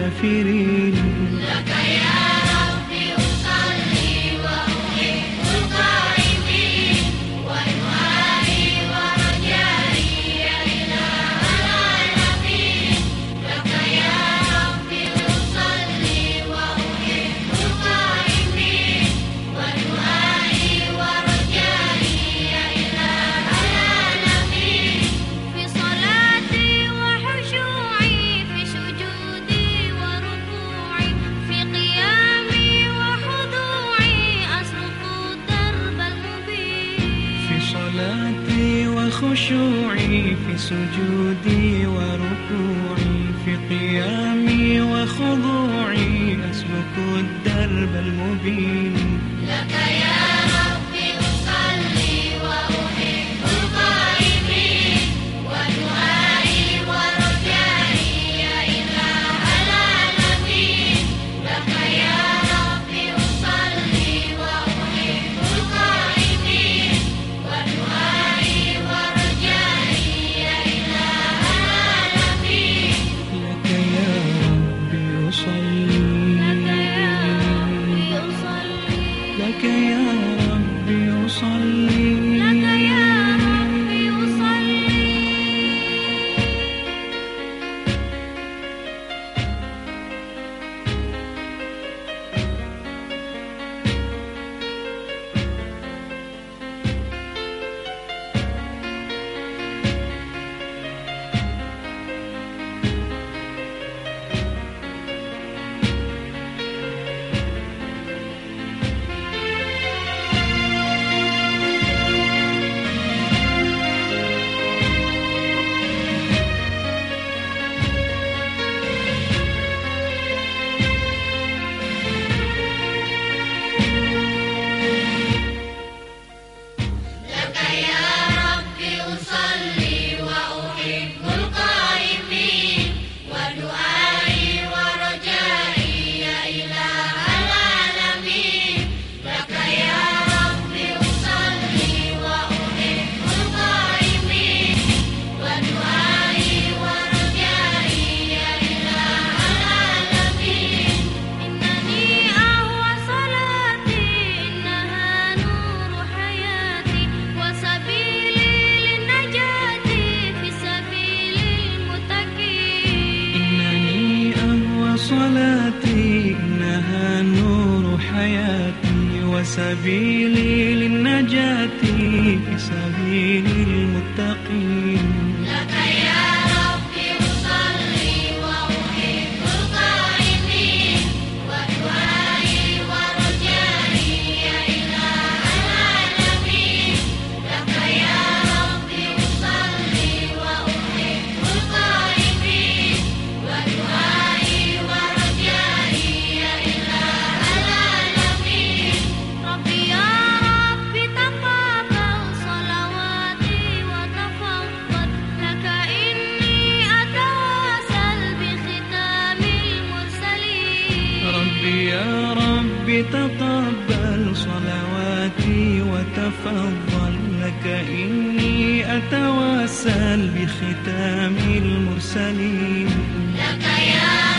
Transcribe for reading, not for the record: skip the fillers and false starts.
الكافرين. لك يا ربي أصلي وأحب القائمين ودعائي ورجائي يا إله العالمين. لك يا ربي أصلي وأحب القائمين ودعائي ورجائي يا إله العالمين. في صلاتي وخشوعي في سجودي وركوعي في قيامي وخضوعي أسلك الدرب المبين. في صلاتي وخشوعي في سجودي وركوعي في قيامي وخضوعي أسلك الدرب المبين. لك يا ربي أصلي وأحب القائمين ودعائي ورجائي يا إله العالمين. لك يا ربي أصلي وأحب القائمين ودعائي ورجائي يا إله العالمين. لك يا ربي أصلي لك يا ربي أصلي لك يا ربي أصلي لك يا ربي أصلي. لك يا ربي أصلي وأحب القائمين ودعائي ورجائي يا إله العالمين. لك يا ربي أصلي وأحب القائمين ودعائي ورجائي يا إله العالمين. إنني أهوى صلاتي إنها نور حياتي وسبيلي للنجاة في سبيل المتقين. إنني أهوى صلاتي إنها نور حياتي وسبيلي للنجاة في سبيل المتقين. لك يا ربي أصلي وأحب القائمين ودعائي ورجائي يا إله العالمين. لك يا ربي أصلي وأحب القائمين ودعائي ورجائي يا إله العالمين. ربي يا ربي تقبل صلواتي وتفضل. لك إني أتواصل بختام المرسلين. ربي يا ربي تقبل صلواتي وتفضل. لك إني أتوسل بختام المرسلين. لك يا